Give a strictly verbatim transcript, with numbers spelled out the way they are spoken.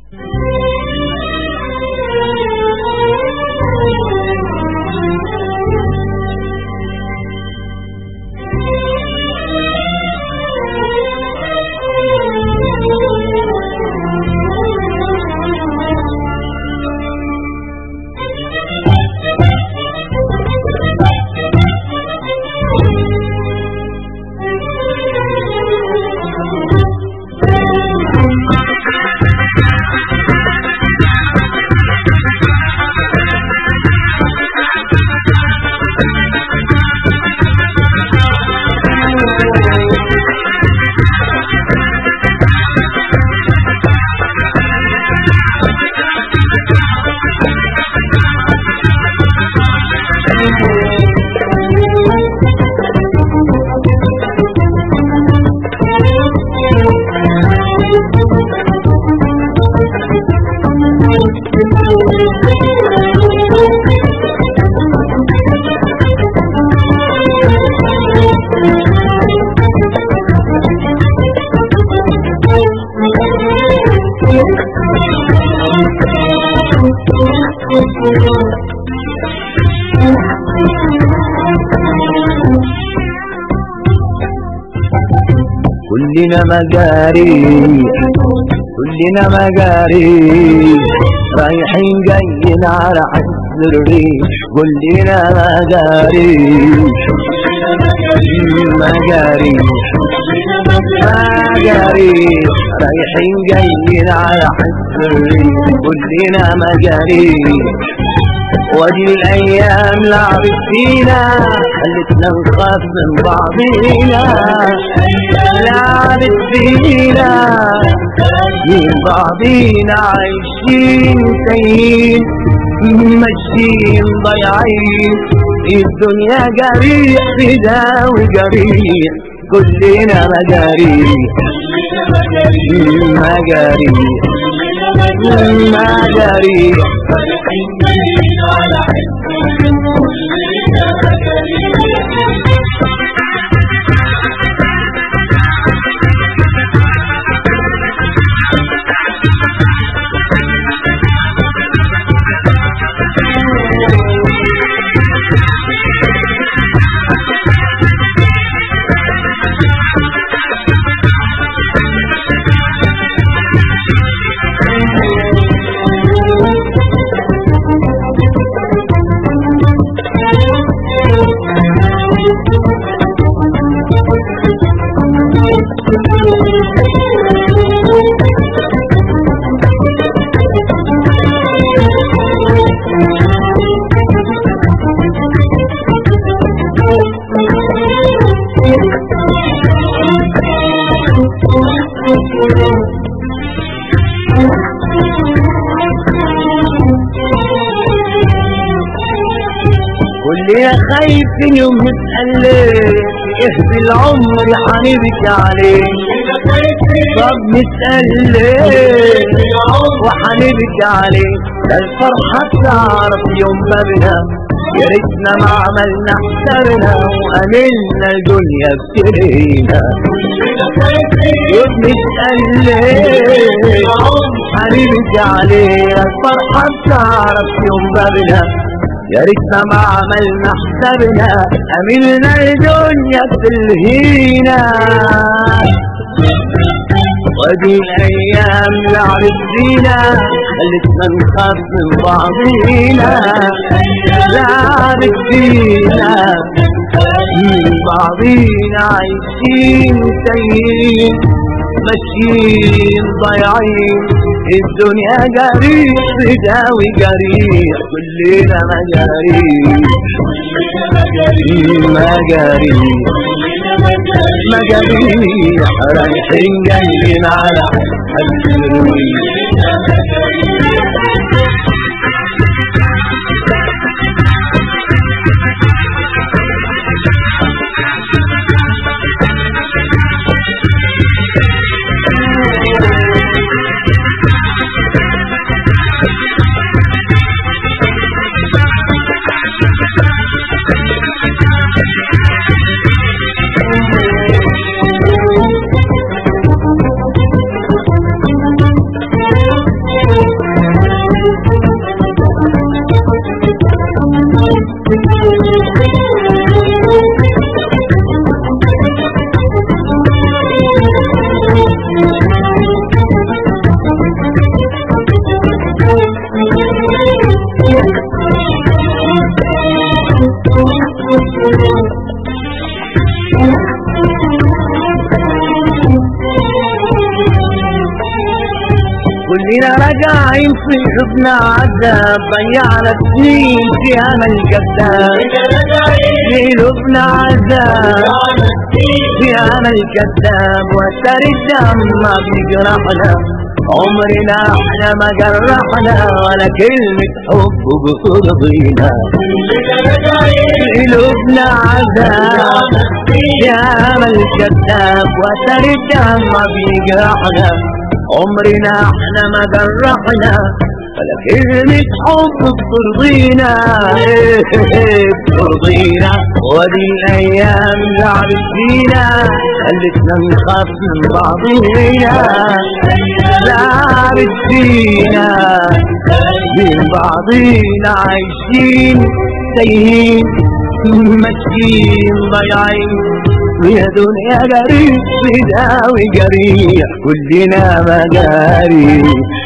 كلنا مجاري كلنا مجاري رايحين جايين على حس الريح. كلنا مجاري مجاري مجاري رايحين جايين على حس الريح. كلنا مجاري ودي الايام لعبت فينا خلتنا نخاف من بعضينا. لعبت فينا من بعضينا عايشين تايهين ماشيين ضايعين. الدنيا جريح بداوي جريح. كلنا مجاري مجاري مجاري كلنا خايفين يوم نسأل ايه بالعمر حنبكي عليه. طب نسأل ليه وحنبكي عليه. الفرحة تعرف يوم ما بنا يا ريتنا ما عملنا حسابنا وأملنا الدنيا بترينا. نسأل ليه حنبكي عليه. الفرحة تعرف يوم ما بنا يا ريتنا ما عملنا حسابنا أملنا الدنيا بتلهينا. ودي الأيام لعبت فينا خلتنا نخاف من بعضينا. لعبت فينا من بعضينا عايشين تايهين ماشيين ضايعين. الدنيا جريح بداوي جريح. كلنا مجاري مجاري مجاري رايحين جايين على حد الريح. كلنا راجعين في حبنا عذاب ضيعنا سنين في امل كذاب في قلوبنا عذاب في امل كذاب وتر الدم بيجرحنا عمرنا احنا ما جرحنا ولا كلمة حب بترضينا قلوبنا عذاب يا امل كذاب وتر الدم بيجرحنا عمرنا احنا ما جرحنا ولا كلمة حب بترضينا بترضينا ودي الايام لعبت فينا خلتنا نخاف من بعضينا لعبت فينا بين بعضينا عايشين تايهين ماشيين ضايعين ويا دنيا جريح بداوي جريح كلنا مجاري